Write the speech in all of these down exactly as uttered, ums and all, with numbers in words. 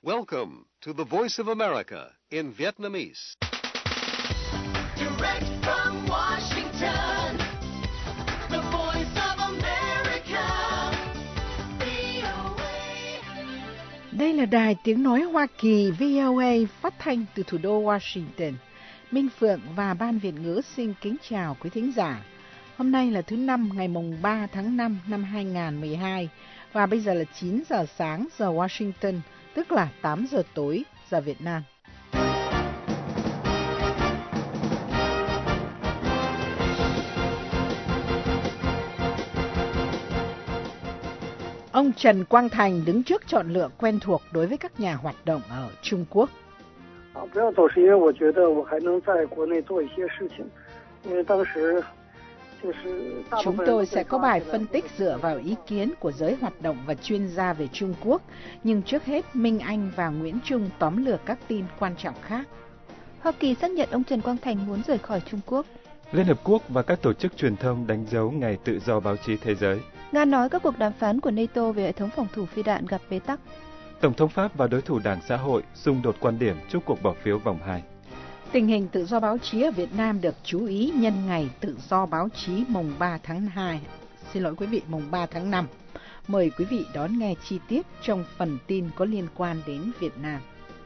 Welcome to the Voice of America in Vietnamese. Direct from Washington, the Voice of America, vê o a. Đây là đài tiếng nói Hoa Kỳ vê o a phát thanh từ thủ đô Washington. Minh Phượng và Ban Việt ngữ xin kính chào quý thính giả. Hôm nay là thứ Năm, ngày mùng ba tháng năm năm hai nghìn không trăm mười hai và bây giờ là chín giờ sáng giờ Washington, tức là tám giờ tối giờ Việt Nam. Ông Trần Quang Thành đứng trước chọn lựa quen thuộc đối với các nhà hoạt động ở Trung Quốc. Chúng tôi sẽ có bài phân tích dựa vào ý kiến của giới hoạt động và chuyên gia về Trung Quốc, nhưng trước hết Minh Anh và Nguyễn Trung tóm lược các tin quan trọng khác. Hoa Kỳ xác nhận ông Trần Quang Thành muốn rời khỏi Trung Quốc. Liên Hợp Quốc và các tổ chức truyền thông đánh dấu Ngày Tự do Báo chí Thế giới. Nga nói các cuộc đàm phán của NATO về hệ thống phòng thủ phi đạn gặp bế tắc. Tổng thống Pháp và đối thủ Đảng Xã hội xung đột quan điểm trước cuộc bỏ phiếu vòng hai. Tình hình tự do báo chí ở Việt Nam được chú ý nhân ngày tự do báo chí mùng ba tháng hai. Xin lỗi quý vị, mùng ba tháng năm. Mời quý vị đón nghe chi tiết trong phần tin có liên quan đến Việt Nam.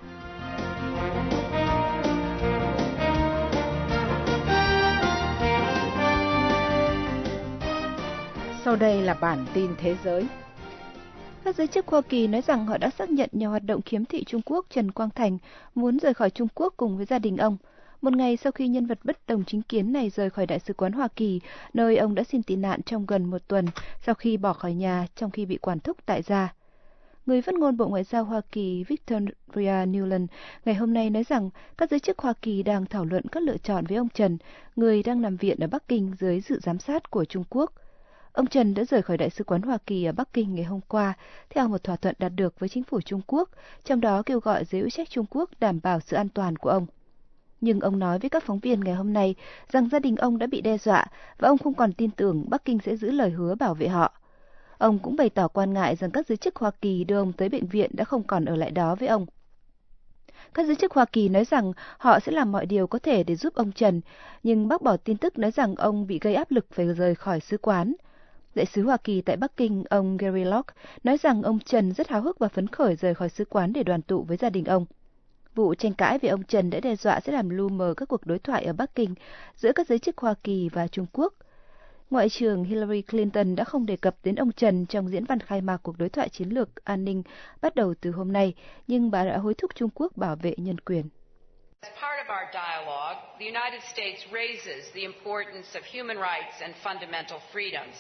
Sau đây là bản tin thế giới. Các giới chức Hoa Kỳ nói rằng họ đã xác nhận nhà hoạt động khiếm thị Trung Quốc Trần Quang Thành muốn rời khỏi Trung Quốc cùng với gia đình ông, một ngày sau khi nhân vật bất đồng chính kiến này rời khỏi Đại sứ quán Hoa Kỳ, nơi ông đã xin tị nạn trong gần một tuần sau khi bỏ khỏi nhà trong khi bị quản thúc tại gia. Người phát ngôn Bộ Ngoại giao Hoa Kỳ Victoria Nuland ngày hôm nay nói rằng các giới chức Hoa Kỳ đang thảo luận các lựa chọn với ông Trần, người đang nằm viện ở Bắc Kinh dưới sự giám sát của Trung Quốc. Ông Trần đã rời khỏi Đại sứ quán Hoa Kỳ ở Bắc Kinh ngày hôm qua, theo một thỏa thuận đạt được với chính phủ Trung Quốc, trong đó kêu gọi giới hữu trách Trung Quốc đảm bảo sự an toàn của ông. Nhưng ông nói với các phóng viên ngày hôm nay rằng gia đình ông đã bị đe dọa và ông không còn tin tưởng Bắc Kinh sẽ giữ lời hứa bảo vệ họ. Ông cũng bày tỏ quan ngại rằng các giới chức Hoa Kỳ đưa ông tới bệnh viện đã không còn ở lại đó với ông. Các giới chức Hoa Kỳ nói rằng họ sẽ làm mọi điều có thể để giúp ông Trần, nhưng bác bỏ tin tức nói rằng ông bị gây áp lực phải rời khỏi sứ quán. Đại sứ Hoa Kỳ tại Bắc Kinh, ông Gary Locke, nói rằng ông Trần rất háo hức và phấn khởi rời khỏi sứ quán để đoàn tụ với gia đình ông. Vụ tranh cãi về ông Trần đã đe dọa sẽ làm lu mờ các cuộc đối thoại ở Bắc Kinh giữa các giới chức Hoa Kỳ và Trung Quốc. Ngoại trưởng Hillary Clinton đã không đề cập đến ông Trần trong diễn văn khai mạc cuộc đối thoại chiến lược an ninh bắt đầu từ hôm nay, nhưng bà đã hối thúc Trung Quốc bảo vệ nhân quyền. As part of our dialogue, the United States raises the importance of human rights and fundamental freedoms.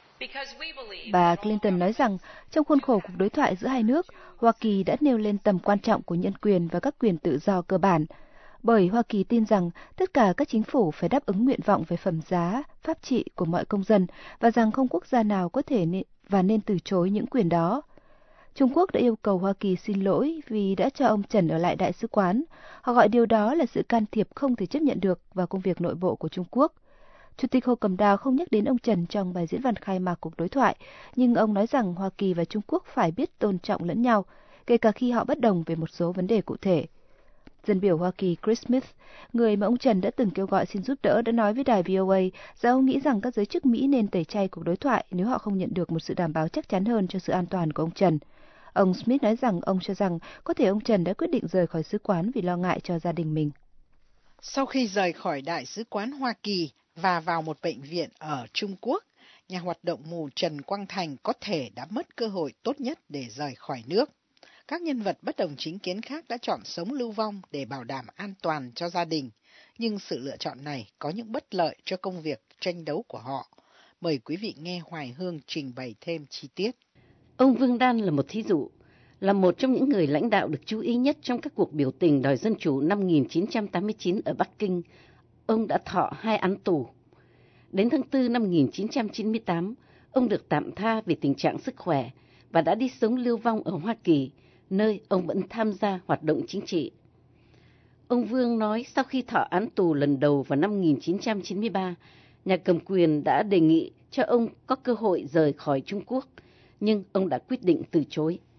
Bà Clinton nói rằng trong khuôn khổ cuộc đối thoại giữa hai nước, Hoa Kỳ đã nêu lên tầm quan trọng của nhân quyền và các quyền tự do cơ bản, bởi Hoa Kỳ tin rằng tất cả các chính phủ phải đáp ứng nguyện vọng về phẩm giá, pháp trị của mọi công dân và rằng không quốc gia nào có thể nên, và nên từ chối những quyền đó. Trung Quốc đã yêu cầu Hoa Kỳ xin lỗi vì đã cho ông Trần ở lại đại sứ quán. Họ gọi điều đó là sự can thiệp không thể chấp nhận được vào công việc nội bộ của Trung Quốc. Chủ tịch Hồ Cẩm Đào không nhắc đến ông Trần trong bài diễn văn khai mạc cuộc đối thoại, nhưng ông nói rằng Hoa Kỳ và Trung Quốc phải biết tôn trọng lẫn nhau, kể cả khi họ bất đồng về một số vấn đề cụ thể. Dân biểu Hoa Kỳ Chris Smith, người mà ông Trần đã từng kêu gọi xin giúp đỡ, đã nói với đài vê o a rằng ông nghĩ rằng các giới chức Mỹ nên tẩy chay cuộc đối thoại nếu họ không nhận được một sự đảm bảo chắc chắn hơn cho sự an toàn của ông Trần. Ông Smith nói rằng ông cho rằng có thể ông Trần đã quyết định rời khỏi sứ quán vì lo ngại cho gia đình mình. Sau khi rời khỏi Đại sứ quán Hoa Kỳ và vào một bệnh viện ở Trung Quốc, nhà hoạt động mù Trần Quang Thành có thể đã mất cơ hội tốt nhất để rời khỏi nước. Các nhân vật bất đồng chính kiến khác đã chọn sống lưu vong để bảo đảm an toàn cho gia đình, nhưng sự lựa chọn này có những bất lợi cho công việc tranh đấu của họ. Mời quý vị nghe Hoài Hương trình bày thêm chi tiết. Ông Vương Đan là một thí dụ, là một trong những người lãnh đạo được chú ý nhất trong các cuộc biểu tình đòi dân chủ năm một nghìn chín trăm tám mươi chín ở Bắc Kinh. Ông đã thọ hai án tù. Đến tháng tư năm một nghìn chín trăm chín mươi tám, ông được tạm tha vì tình trạng sức khỏe và đã đi sống lưu vong ở Hoa Kỳ, nơi ông vẫn tham gia hoạt động chính trị. Ông Vương nói sau khi thọ án tù lần đầu vào năm một nghìn chín trăm chín mươi ba, nhà cầm quyền đã đề nghị cho ông có cơ hội rời khỏi Trung Quốc, nhưng ông đã quyết định từ chối.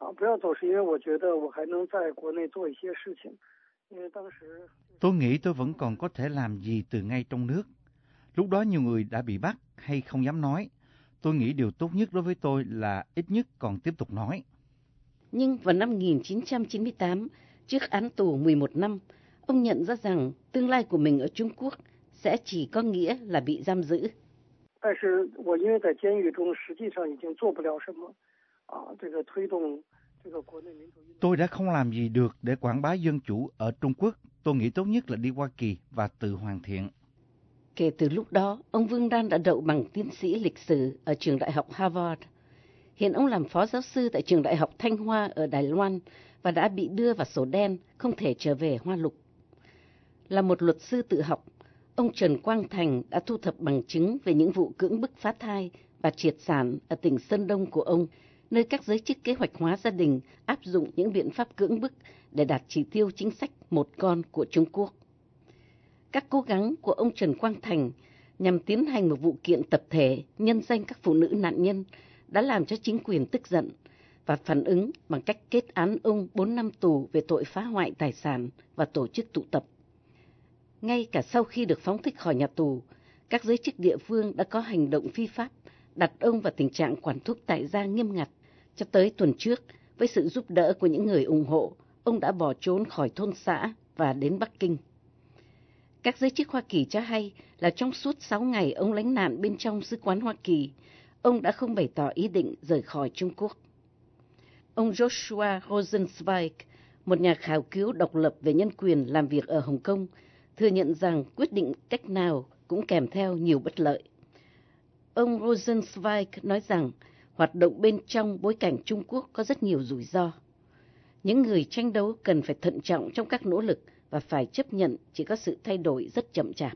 Tôi nghĩ tôi vẫn còn có thể làm gì từ ngay trong nước. Lúc đó nhiều người đã bị bắt hay không dám nói. Tôi nghĩ điều tốt nhất đối với tôi là ít nhất còn tiếp tục nói. Nhưng vào năm một nghìn chín trăm chín mươi tám, trước án tù mười một năm, ông nhận ra rằng tương lai của mình ở Trung Quốc sẽ chỉ có nghĩa là bị giam giữ. Tôi đã không làm gì được để quảng bá dân chủ ở Trung Quốc. Tôi nghĩ tốt nhất là đi Hoa Kỳ và tự hoàn thiện. Kể từ lúc đó, ông Vương Đan đã đậu bằng tiến sĩ lịch sử ở trường đại học Harvard. Hiện ông làm phó giáo sư tại trường đại học Thanh Hoa ở Đài Loan và đã bị đưa vào sổ đen, không thể trở về Hoa Lục. Là một luật sư tự học, ông Trần Quang Thành đã thu thập bằng chứng về những vụ cưỡng bức phá thai và triệt sản ở tỉnh Sơn Đông của ông, nơi các giới chức kế hoạch hóa gia đình áp dụng những biện pháp cưỡng bức để đạt chỉ tiêu chính sách một con của Trung Quốc. Các cố gắng của ông Trần Quang Thành nhằm tiến hành một vụ kiện tập thể nhân danh các phụ nữ nạn nhân đã làm cho chính quyền tức giận và phản ứng bằng cách kết án ông bốn năm tù về tội phá hoại tài sản và tổ chức tụ tập. Ngay cả sau khi được phóng thích khỏi nhà tù, các giới chức địa phương đã có hành động phi pháp, đặt ông vào tình trạng quản thúc tại gia nghiêm ngặt. Cho tới tuần trước, với sự giúp đỡ của những người ủng hộ, ông đã bỏ trốn khỏi thôn xã và đến Bắc Kinh. Các giới chức Hoa Kỳ cho hay là trong suốt sáu ngày ông lánh nạn bên trong sứ quán Hoa Kỳ, ông đã không bày tỏ ý định rời khỏi Trung Quốc. Ông Joshua Rosenzweig, một nhà khảo cứu độc lập về nhân quyền làm việc ở Hồng Kông, thừa nhận rằng quyết định cách nào cũng kèm theo nhiều bất lợi. Ông Rosenzweig nói rằng hoạt động bên trong bối cảnh Trung Quốc có rất nhiều rủi ro. Những người tranh đấu cần phải thận trọng trong các nỗ lực và phải chấp nhận chỉ có sự thay đổi rất chậm chạp.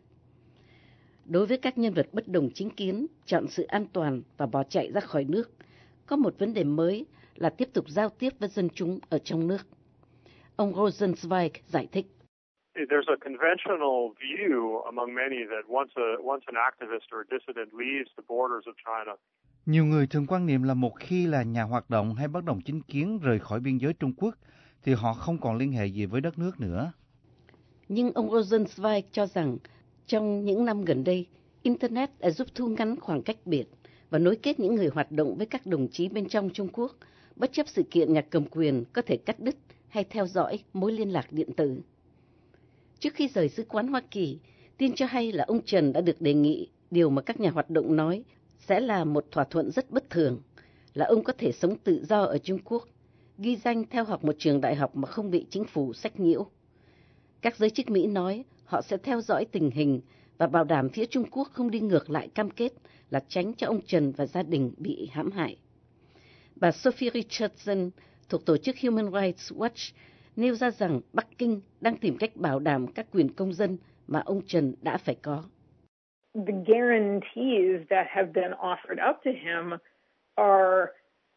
Đối với các nhân vật bất đồng chính kiến, chọn sự an toàn và bỏ chạy ra khỏi nước, có một vấn đề mới là tiếp tục giao tiếp với dân chúng ở trong nước. Ông Rosenzweig giải thích. There's a conventional view among many that once a once an activist or a dissident leaves the borders of China. Nhiều người thường quan niệm là một khi là nhà hoạt động hay bất đồng chính kiến rời khỏi biên giới Trung Quốc thì họ không còn liên hệ gì với đất nước nữa. Nhưng ông Rosenzweig cho rằng trong những năm gần đây, Internet đã giúp thu ngắn khoảng cách biệt và nối kết những người hoạt động với các đồng chí bên trong Trung Quốc, bất chấp sự kiện nhà cầm quyền có thể cắt đứt hay theo dõi mối liên lạc điện tử. Trước khi rời sứ quán Hoa Kỳ, tin cho hay là ông Trần đã được đề nghị điều mà các nhà hoạt động nói sẽ là một thỏa thuận rất bất thường, là ông có thể sống tự do ở Trung Quốc, ghi danh theo học một trường đại học mà không bị chính phủ sách nhiễu. Các giới chức Mỹ nói họ sẽ theo dõi tình hình và bảo đảm phía Trung Quốc không đi ngược lại cam kết là tránh cho ông Trần và gia đình bị hãm hại. Bà Sophie Richardson thuộc tổ chức Human Rights Watch nêu ra rằng Bắc Kinh đang tìm cách bảo đảm các quyền công dân mà ông Trần đã phải có. The guarantees that have been offered up to him are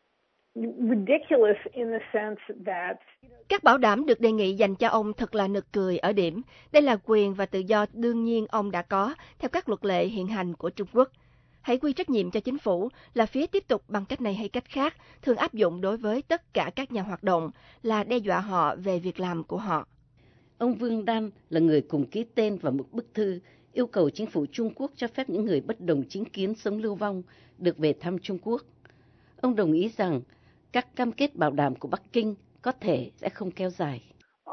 ridiculous in the sense that các bảo đảm được đề nghị dành cho ông thật là nực cười ở điểm. Đây là quyền và tự do đương nhiên ông đã có theo các luật lệ hiện hành của Trung Quốc. Hãy quy trách nhiệm cho chính phủ là phía tiếp tục bằng cách này hay cách khác thường áp dụng đối với tất cả các nhà hoạt động là đe dọa họ về việc làm của họ. Ông Vương Đan là người cùng ký tên vào một bức thư yêu cầu chính phủ Trung Quốc cho phép những người bất đồng chính kiến sống lưu vong được về thăm Trung Quốc. Ông đồng ý rằng các cam kết bảo đảm của Bắc Kinh có thể sẽ không kéo dài.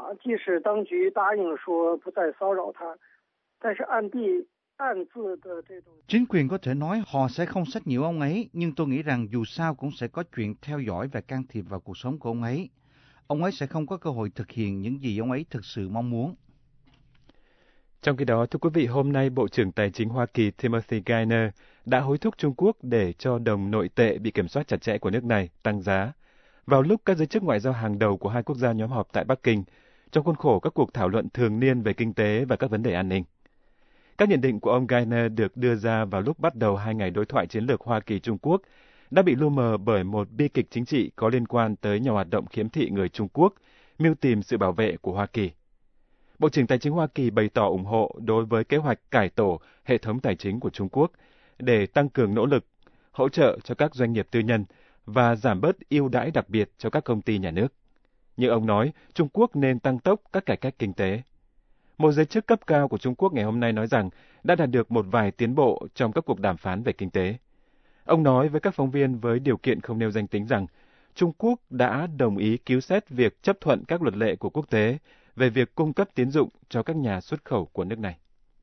Chính quyền có thể nói họ sẽ không sách nhiễu ông ấy, nhưng tôi nghĩ rằng dù sao cũng sẽ có chuyện theo dõi và can thiệp vào cuộc sống của ông ấy. Ông ấy sẽ không có cơ hội thực hiện những gì ông ấy thực sự mong muốn. Trong khi đó, thưa quý vị, hôm nay Bộ trưởng Tài chính Hoa Kỳ Timothy Geithner đã hối thúc Trung Quốc để cho đồng nội tệ bị kiểm soát chặt chẽ của nước này tăng giá, vào lúc các giới chức ngoại giao hàng đầu của hai quốc gia nhóm họp tại Bắc Kinh, trong khuôn khổ các cuộc thảo luận thường niên về kinh tế và các vấn đề an ninh. Các nhận định của ông Geithner được đưa ra vào lúc bắt đầu hai ngày đối thoại chiến lược Hoa Kỳ-Trung Quốc đã bị lu mờ bởi một bi kịch chính trị có liên quan tới nhà hoạt động khiếm thị người Trung Quốc, mưu tìm sự bảo vệ của Hoa Kỳ. Bộ trưởng Tài chính Hoa Kỳ bày tỏ ủng hộ đối với kế hoạch cải tổ hệ thống tài chính của Trung Quốc để tăng cường nỗ lực, hỗ trợ cho các doanh nghiệp tư nhân và giảm bớt ưu đãi đặc biệt cho các công ty nhà nước. Nhưng ông nói Trung Quốc nên tăng tốc các cải cách kinh tế. Một giới chức cấp cao của Trung Quốc ngày hôm nay nói rằng đã đạt được một vài tiến bộ trong các cuộc đàm phán về kinh tế. Ông nói với các phóng viên với điều kiện không nêu danh tính rằng Trung Quốc đã đồng ý cứu xét việc chấp thuận các luật lệ của quốc tế về việc cung cấp tín dụng cho các nhà xuất khẩu của nước này.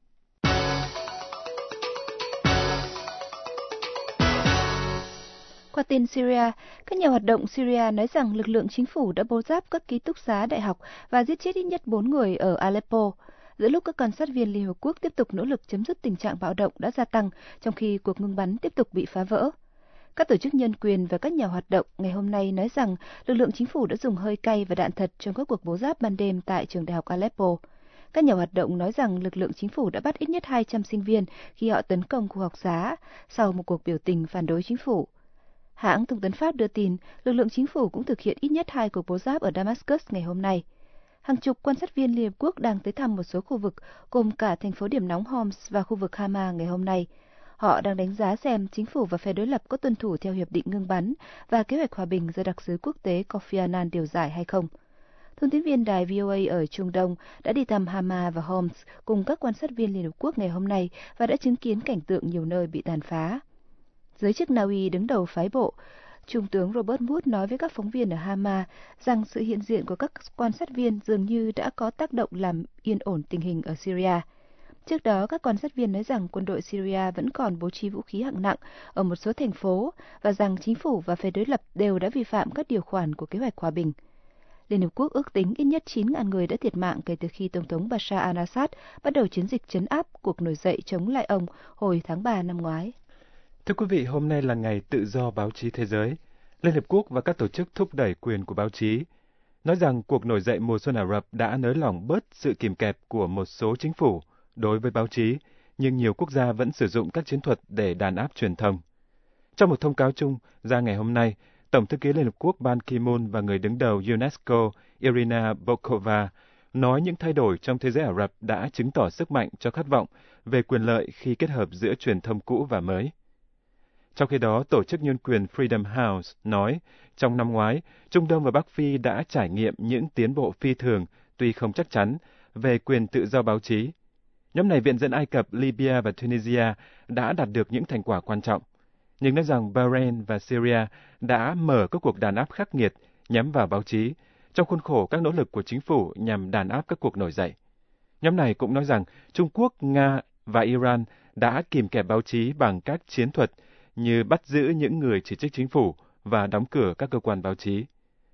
Qua tin Syria, các nhà hoạt động Syria nói rằng lực lượng chính phủ đã bố giáp các ký túc xá đại học và giết chết ít nhất bốn người ở Aleppo, giữa lúc các quan sát viên Liên Hợp Quốc tiếp tục nỗ lực chấm dứt tình trạng bạo động đã gia tăng, trong khi cuộc ngưng bắn tiếp tục bị phá vỡ. Các tổ chức nhân quyền và các nhà hoạt động ngày hôm nay nói rằng lực lượng chính phủ đã dùng hơi cay và đạn thật trong các cuộc bố giáp ban đêm tại trường đại học Aleppo. Các nhà hoạt động nói rằng lực lượng chính phủ đã bắt ít nhất hai trăm sinh viên khi họ tấn công khu học xá sau một cuộc biểu tình phản đối chính phủ. Hãng thông tấn Pháp đưa tin lực lượng chính phủ cũng thực hiện ít nhất hai cuộc bố giáp ở Damascus ngày hôm nay. Hàng chục quan sát viên Liên Hợp Quốc đang tới thăm một số khu vực, gồm cả thành phố điểm nóng Homs và khu vực Hama ngày hôm nay. Họ đang đánh giá xem chính phủ và phe đối lập có tuân thủ theo hiệp định ngưng bắn và kế hoạch hòa bình do đặc sứ quốc tế Kofi Annan điều giải hay không. Thông tin viên đài vê o a ở Trung Đông đã đi thăm Hama và Homs cùng các quan sát viên Liên Hợp Quốc ngày hôm nay và đã chứng kiến cảnh tượng nhiều nơi bị tàn phá. Giới chức Na Uy đứng đầu phái bộ, Trung tướng Robert Wood nói với các phóng viên ở Hama rằng sự hiện diện của các quan sát viên dường như đã có tác động làm yên ổn tình hình ở Syria. Trước đó, các quan sát viên nói rằng quân đội Syria vẫn còn bố trí vũ khí hạng nặng ở một số thành phố và rằng chính phủ và phe đối lập đều đã vi phạm các điều khoản của kế hoạch hòa bình. Liên Hợp Quốc ước tính ít nhất chín nghìn người đã thiệt mạng kể từ khi Tổng thống Bashar al-Assad bắt đầu chiến dịch trấn áp cuộc nổi dậy chống lại ông hồi tháng ba năm ngoái. Thưa quý vị, hôm nay là ngày tự do báo chí thế giới. Liên Hợp Quốc và các tổ chức thúc đẩy quyền của báo chí nói rằng cuộc nổi dậy mùa xuân Ả Rập đã nới lỏng bớt sự kìm kẹp của một số chính phủ đối với báo chí, nhưng nhiều quốc gia vẫn sử dụng các chiến thuật để đàn áp truyền thông. Trong một thông cáo chung ra ngày hôm nay, Tổng thư ký Liên Hợp Quốc Ban Ki-moon và người đứng đầu UNESCO Irina Bokova nói những thay đổi trong thế giới Ả Rập đã chứng tỏ sức mạnh cho khát vọng về quyền lợi khi kết hợp giữa truyền thông cũ và mới. Trong khi đó, tổ chức nhân quyền Freedom House nói, trong năm ngoái, Trung Đông và Bắc Phi đã trải nghiệm những tiến bộ phi thường, tuy không chắc chắn, về quyền tự do báo chí. Nhóm này viện dẫn Ai Cập, Libya và Tunisia đã đạt được những thành quả quan trọng, nhưng nói rằng Bahrain và Syria đã mở các cuộc đàn áp khắc nghiệt nhắm vào báo chí, trong khuôn khổ các nỗ lực của chính phủ nhằm đàn áp các cuộc nổi dậy. Nhóm này cũng nói rằng Trung Quốc, Nga và Iran đã kìm kẹp báo chí bằng các chiến thuật như bắt giữ những người chỉ trích chính phủ và đóng cửa các cơ quan báo chí.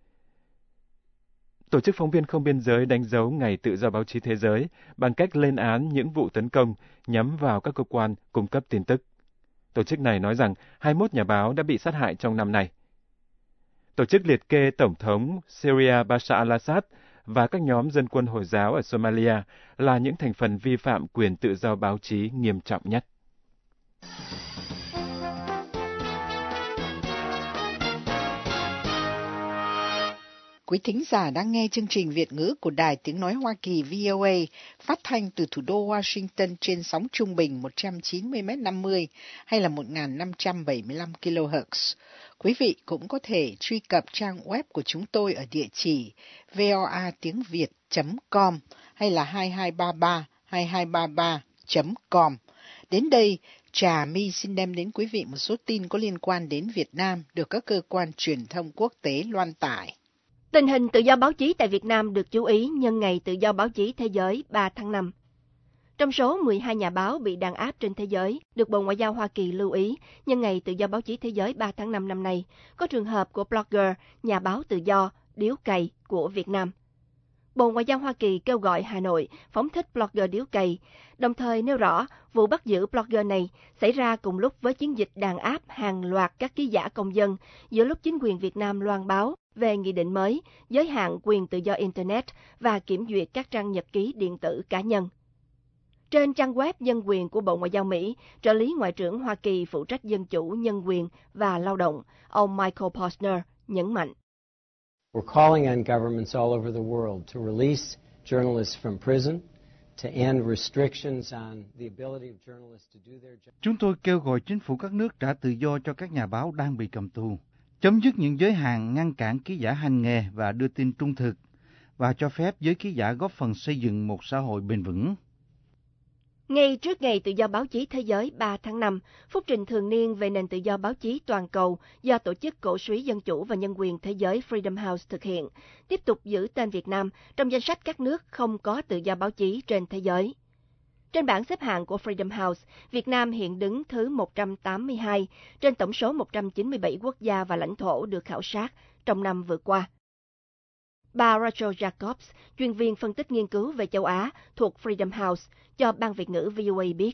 Tổ chức Phóng viên Không Biên Giới đánh dấu Ngày Tự do Báo chí Thế giới bằng cách lên án những vụ tấn công nhắm vào các cơ quan cung cấp tin tức. Tổ chức này nói rằng hai mươi mốt nhà báo đã bị sát hại trong năm nay. Tổ chức liệt kê Tổng thống Syria Bashar al-Assad và các nhóm dân quân Hồi giáo ở Somalia là những thành phần vi phạm quyền tự do báo chí nghiêm trọng nhất. Quý thính giả đang nghe chương trình Việt ngữ của Đài Tiếng Nói Hoa Kỳ vê o a phát thanh từ thủ đô Washington trên sóng trung bình một trăm chín mươi mét năm mươi hay là một nghìn năm trăm bảy mươi lăm ki lô héc. Quý vị cũng có thể truy cập trang web của chúng tôi ở địa chỉ voa tiếng việt chấm com hay là hai hai ba ba hai hai ba ba chấm com. Đến đây, Trà My xin đem đến quý vị một số tin có liên quan đến Việt Nam được các cơ quan truyền thông quốc tế loan tải. Tình hình tự do báo chí tại Việt Nam được chú ý nhân ngày Tự do báo chí thế giới ba tháng năm. Trong số mười hai nhà báo bị đàn áp trên thế giới, được Bộ Ngoại giao Hoa Kỳ lưu ý nhân ngày Tự do báo chí thế giới ba tháng năm năm nay, có trường hợp của blogger, nhà báo tự do, điếu cày của Việt Nam. Bộ Ngoại giao Hoa Kỳ kêu gọi Hà Nội phóng thích blogger điếu cày, đồng thời nêu rõ vụ bắt giữ blogger này xảy ra cùng lúc với chiến dịch đàn áp hàng loạt các ký giả công dân giữa lúc chính quyền Việt Nam loan báo về nghị định mới giới hạn quyền tự do Internet và kiểm duyệt các trang nhật ký điện tử cá nhân. Trên trang web nhân quyền của Bộ Ngoại giao Mỹ, trợ lý Ngoại trưởng Hoa Kỳ phụ trách dân chủ, nhân quyền và lao động, ông Michael Posner nhấn mạnh. We're calling on governments all over the world to release journalists from prison, to end restrictions on the ability of journalists to do their job. Chúng tôi kêu gọi chính phủ các nước trả tự do cho các nhà báo đang bị cầm tù, chấm dứt những giới hạn ngăn cản ký giả hành nghề và đưa tin trung thực, và cho phép giới ký giả góp phần xây dựng một xã hội bền vững. Ngay trước Ngày Tự do Báo chí Thế giới ba tháng năm, phúc trình thường niên về nền tự do báo chí toàn cầu do Tổ chức Cổ suý Dân chủ và Nhân quyền Thế giới Freedom House thực hiện, tiếp tục giữ tên Việt Nam trong danh sách các nước không có tự do báo chí trên thế giới. Trên bảng xếp hạng của Freedom House, Việt Nam hiện đứng thứ một trăm tám mươi hai trên tổng số một trăm chín mươi bảy quốc gia và lãnh thổ được khảo sát trong năm vừa qua. Bà Rachel Jacobs, chuyên viên phân tích nghiên cứu về châu Á thuộc Freedom House, cho Ban Việt ngữ vê o a biết.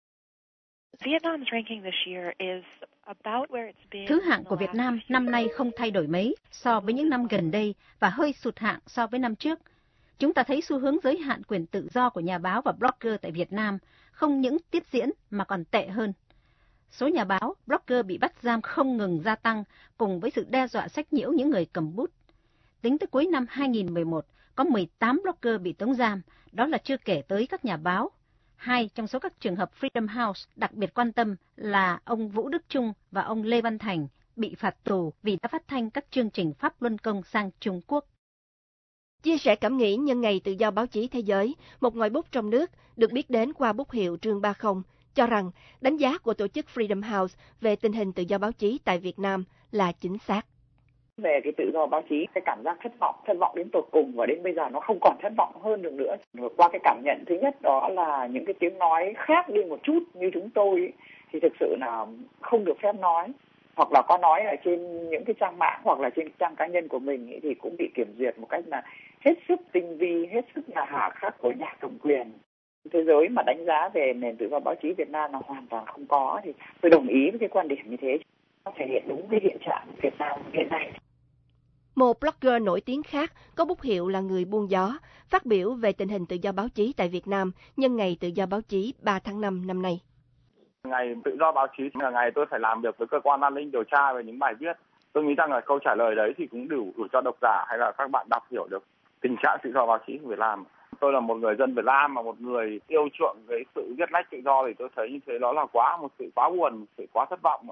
Thứ hạng của Việt Nam năm nay không thay đổi mấy so với những năm gần đây và hơi sụt hạng so với năm trước. Chúng ta thấy xu hướng giới hạn quyền tự do của nhà báo và blogger tại Việt Nam không những tiếp diễn mà còn tệ hơn. Số nhà báo, blogger bị bắt giam không ngừng gia tăng cùng với sự đe dọa sách nhiễu những người cầm bút. Tính tới cuối năm hai nghìn mười một, có mười tám blogger bị tống giam, đó là chưa kể tới các nhà báo. Hai trong số các trường hợp Freedom House đặc biệt quan tâm là ông Vũ Đức Trung và ông Lê Văn Thành bị phạt tù vì đã phát thanh các chương trình Pháp Luân Công sang Trung Quốc. Chia sẻ cảm nghĩ nhân Ngày Tự do Báo chí Thế giới, một ngòi bút trong nước được biết đến qua bút hiệu Trương Ba Không cho rằng đánh giá của tổ chức Freedom House về tình hình tự do báo chí tại Việt Nam là chính xác. Về cái tự do báo chí, cái cảm giác thất vọng, thất vọng đến tột cùng, và đến bây giờ nó không còn thất vọng hơn được nữa. Qua cái cảm nhận thứ nhất đó là những cái tiếng nói khác đi một chút như chúng tôi thì thực sự là không được phép nói, hoặc là có nói ở trên những cái trang mạng hoặc là trên trang cá nhân của mình ấy, thì cũng bị kiểm duyệt một cách là hết sức tinh vi, hết sức là hà khắc của nhà cầm quyền. Thế giới mà đánh giá về nền tự do báo chí Việt Nam là hoàn toàn không có, thì tôi đồng ý với cái quan điểm như thế. Nó thể hiện đúng cái hiện trạng Việt Nam hiện nay. Một blogger nổi tiếng khác có bút hiệu là Người Buôn Gió phát biểu về tình hình tự do báo chí tại Việt Nam nhân Ngày Tự do Báo chí ba tháng năm năm nay. Ngày tự do báo chí là ngày tôi phải làm việc với cơ quan an ninh điều tra về những bài viết. Tôi nghĩ rằng là câu trả lời đấy thì cũng đủ, đủ cho độc giả hay là các bạn đọc hiểu được tình trạng tự do báo chí của Việt Nam. Tôi là một người dân Việt Nam mà một người yêu chuộng cái sự viết lách tự do thì tôi thấy như thế đó là quá một sự quá buồn, một sự quá thất vọng.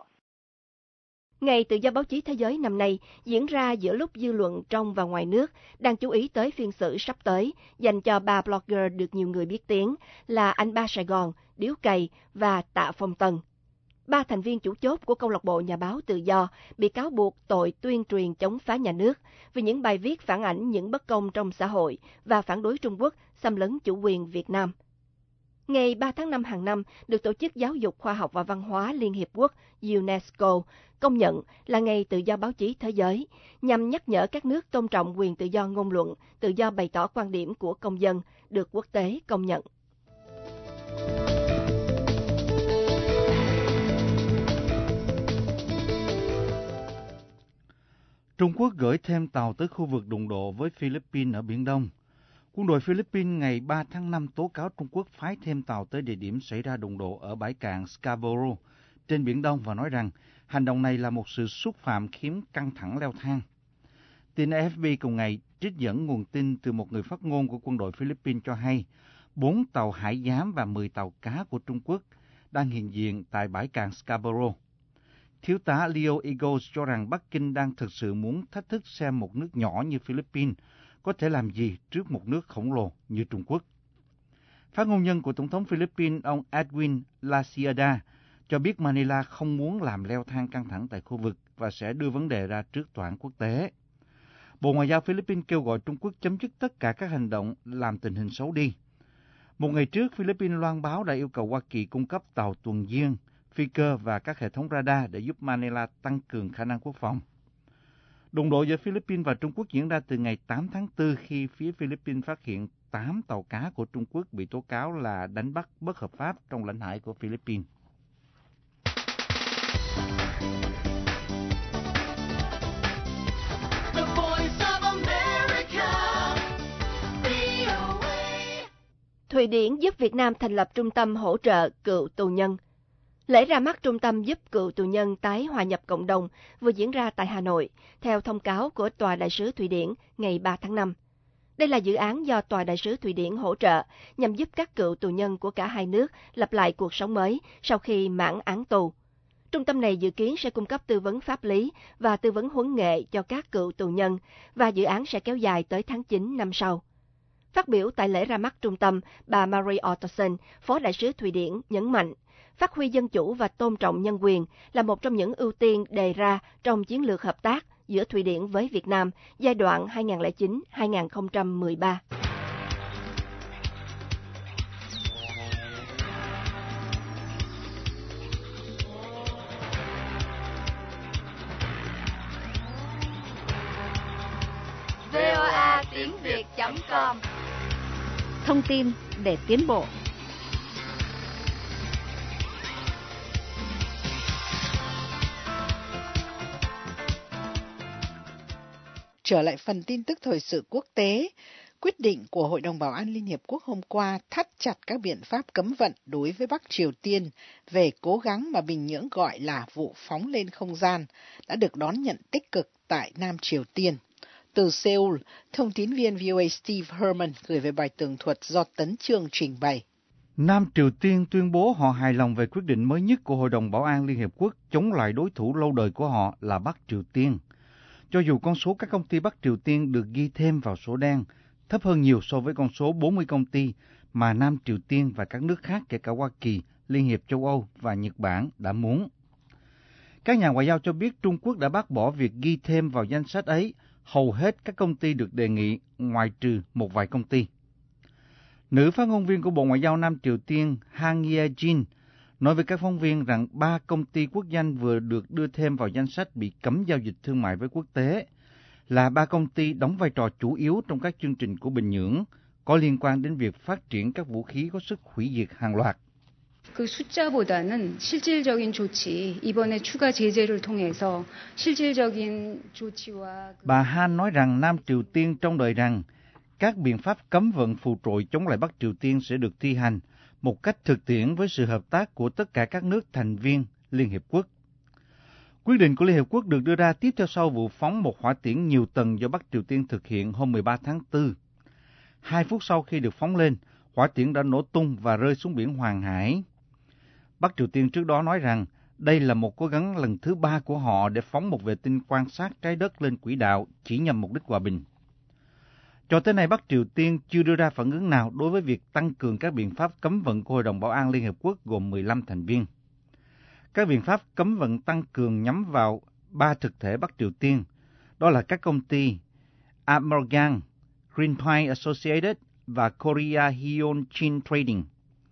Ngày Tự do Báo chí Thế giới năm nay diễn ra giữa lúc dư luận trong và ngoài nước đang chú ý tới phiên xử sắp tới dành cho ba blogger được nhiều người biết tiếng là Anh Ba Sài Gòn, Điếu Cày và Tạ Phong Tần. Ba thành viên chủ chốt của câu lạc bộ Nhà báo Tự do bị cáo buộc tội tuyên truyền chống phá nhà nước vì những bài viết phản ảnh những bất công trong xã hội và phản đối Trung Quốc xâm lấn chủ quyền Việt Nam. Ngày ba tháng năm hàng năm được Tổ chức Giáo dục Khoa học và Văn hóa Liên Hiệp Quốc UNESCO công nhận là Ngày Tự do Báo chí Thế giới, nhằm nhắc nhở các nước tôn trọng quyền tự do ngôn luận, tự do bày tỏ quan điểm của công dân, được quốc tế công nhận. Trung Quốc gửi thêm tàu tới khu vực đụng độ với Philippines ở Biển Đông. Quân đội Philippines ngày ba tháng năm tố cáo Trung Quốc phái thêm tàu tới địa điểm xảy ra đụng độ ở bãi cạn Scarborough trên Biển Đông và nói rằng hành động này là một sự xúc phạm khiến căng thẳng leo thang. Tin A F P cùng ngày trích dẫn nguồn tin từ một người phát ngôn của quân đội Philippines cho hay bốn tàu hải giám và mười tàu cá của Trung Quốc đang hiện diện tại bãi cạn Scarborough. Thiếu tá Leo Eagles cho rằng Bắc Kinh đang thực sự muốn thách thức xem một nước nhỏ như Philippines có thể làm gì trước một nước khổng lồ như Trung Quốc. Phát ngôn nhân của Tổng thống Philippines ông Edwin Laciada cho biết Manila không muốn làm leo thang căng thẳng tại khu vực và sẽ đưa vấn đề ra trước tòa án quốc tế. Bộ Ngoại giao Philippines kêu gọi Trung Quốc chấm dứt tất cả các hành động làm tình hình xấu đi. Một ngày trước, Philippines loan báo đã yêu cầu Hoa Kỳ cung cấp tàu tuần duyên, phi cơ và các hệ thống radar để giúp Manila tăng cường khả năng quốc phòng. Đụng độ giữa Philippines và Trung Quốc diễn ra từ ngày tám tháng tư khi phía Philippines phát hiện tám tàu cá của Trung Quốc bị tố cáo là đánh bắt bất hợp pháp trong lãnh hải của Philippines. The Voice of America, vê o a. Thụy Điển giúp Việt Nam thành lập trung tâm hỗ trợ cựu tù nhân. Lễ ra mắt trung tâm giúp cựu tù nhân tái hòa nhập cộng đồng vừa diễn ra tại Hà Nội, theo thông cáo của Tòa đại sứ Thụy Điển ngày ba tháng năm. Đây là dự án do Tòa đại sứ Thụy Điển hỗ trợ nhằm giúp các cựu tù nhân của cả hai nước lập lại cuộc sống mới sau khi mãn án tù. Trung tâm này dự kiến sẽ cung cấp tư vấn pháp lý và tư vấn huấn nghệ cho các cựu tù nhân, và dự án sẽ kéo dài tới tháng chín năm sau. Phát biểu tại lễ ra mắt trung tâm, bà Marie Ottersen, Phó Đại sứ Thụy Điển, nhấn mạnh phát huy dân chủ và tôn trọng nhân quyền là một trong những ưu tiên đề ra trong chiến lược hợp tác giữa Thụy Điển với Việt Nam giai đoạn hai nghìn không trăm lẻ chín đến hai nghìn không trăm mười ba. vê o a tiếng việt chấm com. Thông tin để tiến bộ. Trở lại phần tin tức thời sự quốc tế, quyết định của Hội đồng Bảo an Liên Hiệp Quốc hôm qua thắt chặt các biện pháp cấm vận đối với Bắc Triều Tiên về cố gắng mà Bình Nhưỡng gọi là vụ phóng lên không gian đã được đón nhận tích cực tại Nam Triều Tiên. Từ Seoul, thông tín viên vê o a Steve Herman gửi về bài tường thuật do Tấn Chương trình bày. Nam Triều Tiên tuyên bố họ hài lòng về quyết định mới nhất của Hội đồng Bảo an Liên Hiệp Quốc chống lại đối thủ lâu đời của họ là Bắc Triều Tiên. Cho dù con số các công ty Bắc Triều Tiên được ghi thêm vào số đen thấp hơn nhiều so với con số bốn mươi công ty mà Nam Triều Tiên và các nước khác kể cả Hoa Kỳ, Liên hiệp châu Âu và Nhật Bản đã muốn. Các nhà ngoại giao cho biết Trung Quốc đã bác bỏ việc ghi thêm vào danh sách ấy hầu hết các công ty được đề nghị, ngoại trừ một vài công ty. Nữ phát ngôn viên của Bộ Ngoại giao Nam Triều Tiên Hang Ye-jin nói với các phóng viên rằng ba công ty quốc doanh vừa được đưa thêm vào danh sách bị cấm giao dịch thương mại với quốc tế là ba công ty đóng vai trò chủ yếu trong các chương trình của Bình Nhưỡng có liên quan đến việc phát triển các vũ khí có sức hủy diệt hàng loạt. 그 숫자보다는 실질적인 조치, 이번에 추가 제재를 통해서 실질적인 조치와 Bà Han nói rằng Nam Triều Tiên trông đợi rằng các biện pháp cấm vận phụ trội chống lại Bắc Triều Tiên sẽ được thi hành một cách thực tiễn với sự hợp tác của tất cả các nước thành viên Liên Hiệp Quốc. Quyết định của Liên Hiệp Quốc được đưa ra tiếp theo sau vụ phóng một hỏa tiễn nhiều tầng do Bắc Triều Tiên thực hiện hôm mười ba tháng tư. Hai phút sau khi được phóng lên, hỏa tiễn đã nổ tung và rơi xuống biển Hoàng Hải. Bắc Triều Tiên trước đó nói rằng đây là một cố gắng lần thứ ba của họ để phóng một vệ tinh quan sát trái đất lên quỹ đạo chỉ nhằm mục đích hòa bình. Cho tới nay, Bắc Triều Tiên chưa đưa ra phản ứng nào đối với việc tăng cường các biện pháp cấm vận của Hội đồng Bảo an Liên Hiệp Quốc gồm mười lăm thành viên. Các biện pháp cấm vận tăng cường nhắm vào ba thực thể Bắc Triều Tiên, đó là các công ty Amergang, Greenpoint Associated và Korea Hyunchin Trading.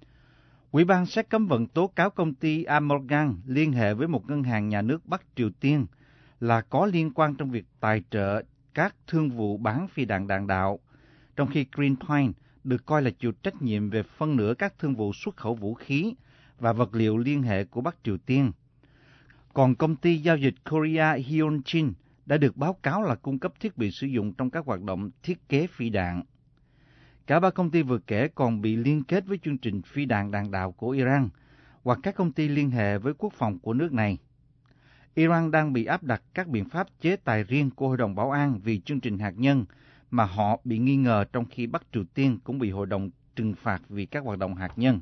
Ủy ban xét cấm vận tố cáo công ty Amergang liên hệ với một ngân hàng nhà nước Bắc Triều Tiên là có liên quan trong việc tài trợ các thương vụ bán phi đạn đạn đạo, trong khi Greenpoint được coi là chịu trách nhiệm về phân nửa các thương vụ xuất khẩu vũ khí và vật liệu liên hệ của Bắc Triều Tiên. Còn công ty giao dịch Korea Hyunchin đã được báo cáo là cung cấp thiết bị sử dụng trong các hoạt động thiết kế phi đạn. Cả ba công ty vừa kể còn bị liên kết với chương trình phi đạn đạn đạo của Iran hoặc các công ty liên hệ với quốc phòng của nước này. Iran đang bị áp đặt các biện pháp chế tài riêng của Hội đồng Bảo an vì chương trình hạt nhân mà họ bị nghi ngờ, trong khi Bắc Triều Tiên cũng bị Hội đồng trừng phạt vì các hoạt động hạt nhân.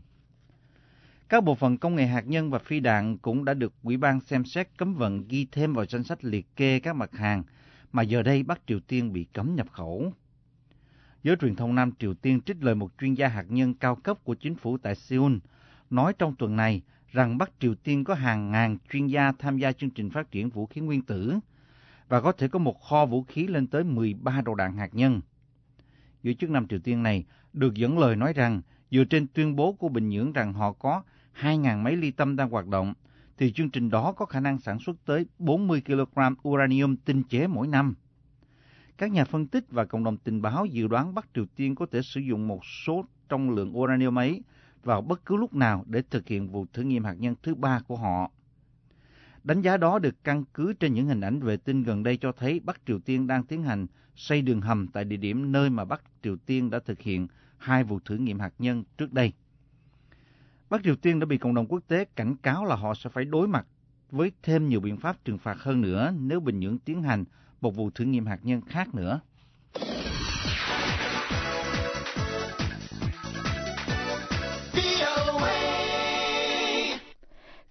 Các bộ phận công nghệ hạt nhân và phi đạn cũng đã được Ủy ban xem xét cấm vận ghi thêm vào danh sách liệt kê các mặt hàng mà giờ đây Bắc Triều Tiên bị cấm nhập khẩu. Giới truyền thông Nam Triều Tiên trích lời một chuyên gia hạt nhân cao cấp của chính phủ tại Seoul nói trong tuần này rằng Bắc Triều Tiên có hàng ngàn chuyên gia tham gia chương trình phát triển vũ khí nguyên tử và có thể có một kho vũ khí lên tới mười ba đầu đạn hạt nhân. Giới chức Nam Triều Tiên này được dẫn lời nói rằng dựa trên tuyên bố của Bình Nhưỡng rằng họ có hai nghìn máy ly tâm đang hoạt động, thì chương trình đó có khả năng sản xuất tới bốn mươi ki lô gam uranium tinh chế mỗi năm. Các nhà phân tích và cộng đồng tình báo dự đoán Bắc Triều Tiên có thể sử dụng một số trong lượng uranium ấy vào bất cứ lúc nào để thực hiện vụ thử nghiệm hạt nhân thứ ba của họ. Đánh giá đó được căn cứ trên những hình ảnh vệ tinh gần đây cho thấy Bắc Triều Tiên đang tiến hành xây đường hầm tại địa điểm nơi mà Bắc Triều Tiên đã thực hiện hai vụ thử nghiệm hạt nhân trước đây. Bắc Triều Tiên đã bị cộng đồng quốc tế cảnh cáo là họ sẽ phải đối mặt với thêm nhiều biện pháp trừng phạt hơn nữa nếu Bình Nhưỡng tiến hành một vụ thử nghiệm hạt nhân khác nữa.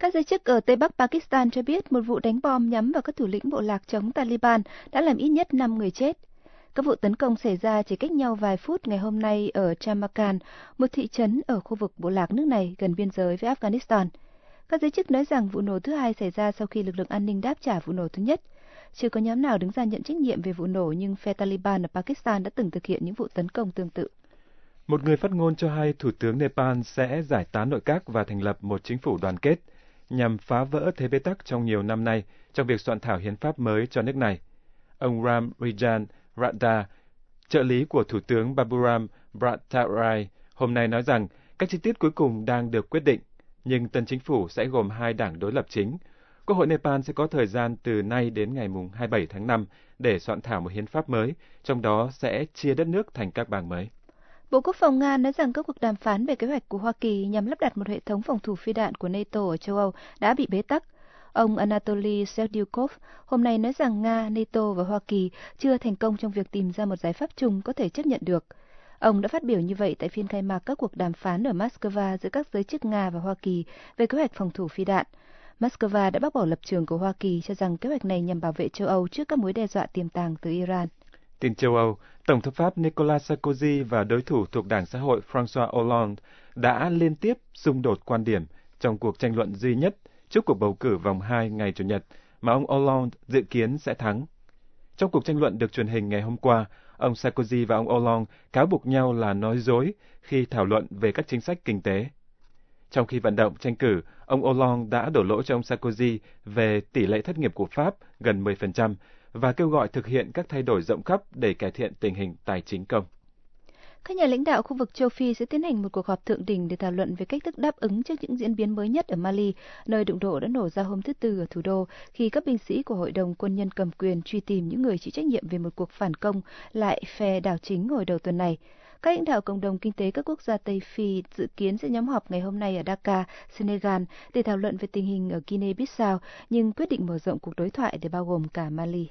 Các giới chức ở Tây Bắc Pakistan cho biết một vụ đánh bom nhắm vào các thủ lĩnh bộ lạc chống Taliban đã làm ít nhất năm người chết. Các vụ tấn công xảy ra chỉ cách nhau vài phút ngày hôm nay ở Chamakan, một thị trấn ở khu vực bộ lạc nước này gần biên giới với Afghanistan. Các giới chức nói rằng vụ nổ thứ hai xảy ra sau khi lực lượng an ninh đáp trả vụ nổ thứ nhất. Chưa có nhóm nào đứng ra nhận trách nhiệm về vụ nổ, nhưng phe Taliban ở Pakistan đã từng thực hiện những vụ tấn công tương tự. Một người phát ngôn cho hay Thủ tướng Nepal sẽ giải tán nội các và thành lập một chính phủ đoàn kết nhằm phá vỡ thế bế tắc trong nhiều năm nay trong việc soạn thảo hiến pháp mới cho nước này. Ông Ram Rijan Radha, trợ lý của Thủ tướng Baburam Bhattacharya, hôm nay nói rằng các chi tiết cuối cùng đang được quyết định, nhưng tân chính phủ sẽ gồm hai đảng đối lập chính. Quốc hội Nepal sẽ có thời gian từ nay đến ngày hai mươi bảy tháng năm để soạn thảo một hiến pháp mới, trong đó sẽ chia đất nước thành các bang mới. Bộ Quốc phòng Nga nói rằng các cuộc đàm phán về kế hoạch của Hoa Kỳ nhằm lắp đặt một hệ thống phòng thủ phi đạn của NATO ở châu Âu đã bị bế tắc. Ông Anatoly Serdyukov hôm nay nói rằng Nga, NATO và Hoa Kỳ chưa thành công trong việc tìm ra một giải pháp chung có thể chấp nhận được. Ông đã phát biểu như vậy tại phiên khai mạc các cuộc đàm phán ở Moscow giữa các giới chức Nga và Hoa Kỳ về kế hoạch phòng thủ phi đạn. Moscow đã bác bỏ lập trường của Hoa Kỳ cho rằng kế hoạch này nhằm bảo vệ châu Âu trước các mối đe dọa tiềm tàng từ Iran. Tin châu Âu, Tổng thống Pháp Nicolas Sarkozy và đối thủ thuộc Đảng Xã hội François Hollande đã liên tiếp xung đột quan điểm trong cuộc tranh luận duy nhất trước cuộc bầu cử vòng hai ngày Chủ nhật mà ông Hollande dự kiến sẽ thắng. Trong cuộc tranh luận được truyền hình ngày hôm qua, ông Sarkozy và ông Hollande cáo buộc nhau là nói dối khi thảo luận về các chính sách kinh tế. Trong khi vận động tranh cử, ông Hollande đã đổ lỗi cho ông Sarkozy về tỷ lệ thất nghiệp của Pháp gần mười phần trăm và kêu gọi thực hiện các thay đổi rộng khắp để cải thiện tình hình tài chính công. Các nhà lãnh đạo khu vực châu Phi sẽ tiến hành một cuộc họp thượng đỉnh để thảo luận về cách thức đáp ứng trước những diễn biến mới nhất ở Mali, nơi đụng độ đã nổ ra hôm thứ Tư ở thủ đô, khi các binh sĩ của Hội đồng Quân nhân cầm quyền truy tìm những người chịu trách nhiệm về một cuộc phản công lại phe đảo chính hồi đầu tuần này. Các lãnh đạo cộng đồng kinh tế các quốc gia Tây Phi dự kiến sẽ nhóm họp ngày hôm nay ở Dakar, Senegal để thảo luận về tình hình ở Guinea-Bissau, nhưng quyết định mở rộng cuộc đối thoại để bao gồm cả Mali.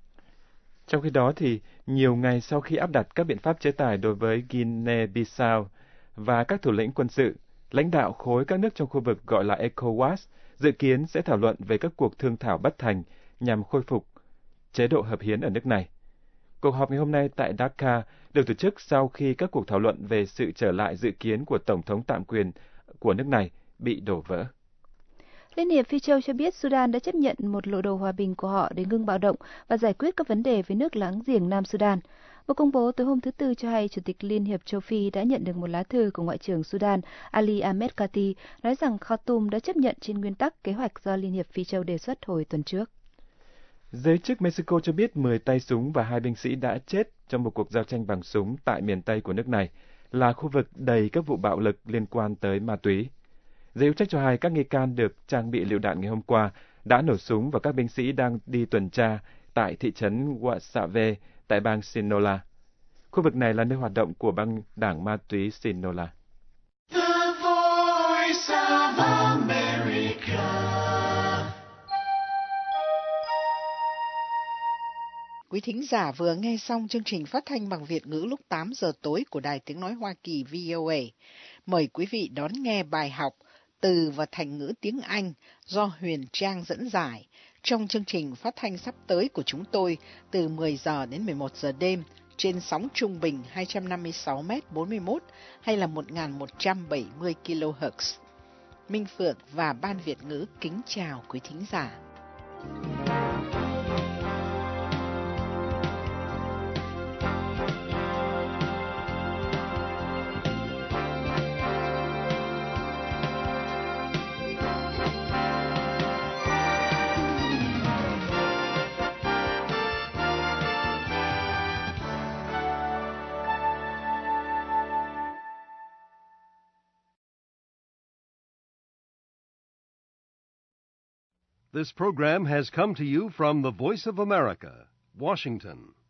Trong khi đó, thì nhiều ngày sau khi áp đặt các biện pháp chế tài đối với Guinea-Bissau và các thủ lĩnh quân sự, lãnh đạo khối các nước trong khu vực gọi là ECOWAS dự kiến sẽ thảo luận về các cuộc thương thảo bất thành nhằm khôi phục chế độ hợp hiến ở nước này. Cuộc họp ngày hôm nay tại Dakar được tổ chức sau khi các cuộc thảo luận về sự trở lại dự kiến của Tổng thống tạm quyền của nước này bị đổ vỡ. Liên hiệp Phi Châu cho biết Sudan đã chấp nhận một lộ đồ hòa bình của họ để ngưng bạo động và giải quyết các vấn đề với nước láng giềng Nam Sudan. Một công bố từ hôm thứ Tư cho hay Chủ tịch Liên hiệp Châu Phi đã nhận được một lá thư của Ngoại trưởng Sudan Ali Ahmed Kati nói rằng Khartoum đã chấp nhận trên nguyên tắc kế hoạch do Liên hiệp Phi Châu đề xuất hồi tuần trước. Giới chức Mexico cho biết mười tay súng và hai binh sĩ đã chết trong một cuộc giao tranh bằng súng tại miền Tây của nước này, là khu vực đầy các vụ bạo lực liên quan tới ma túy. Giới hữu trách cho hay các nghi can được trang bị lựu đạn ngày hôm qua đã nổ súng vào các binh sĩ đang đi tuần tra tại thị trấn Guasave tại bang Sinaloa. Khu vực này là nơi hoạt động của băng đảng ma túy Sinaloa. The Voice of America. Quý thính giả vừa nghe xong chương trình phát thanh bằng Việt ngữ lúc tám giờ tối của Đài Tiếng Nói Hoa Kỳ vê o a. Mời quý vị đón nghe bài học Từ và Thành ngữ tiếng Anh do Huyền Trang dẫn giải trong chương trình phát thanh sắp tới của chúng tôi từ mười giờ đến mười một giờ đêm trên sóng trung bình hai trăm năm mươi sáu mét bốn mươi mốt hay là một nghìn một trăm bảy mươi ki lô héc. Minh Phượng và Ban Việt ngữ kính chào quý thính giả. This program has come to you from the Voice of America, Washington.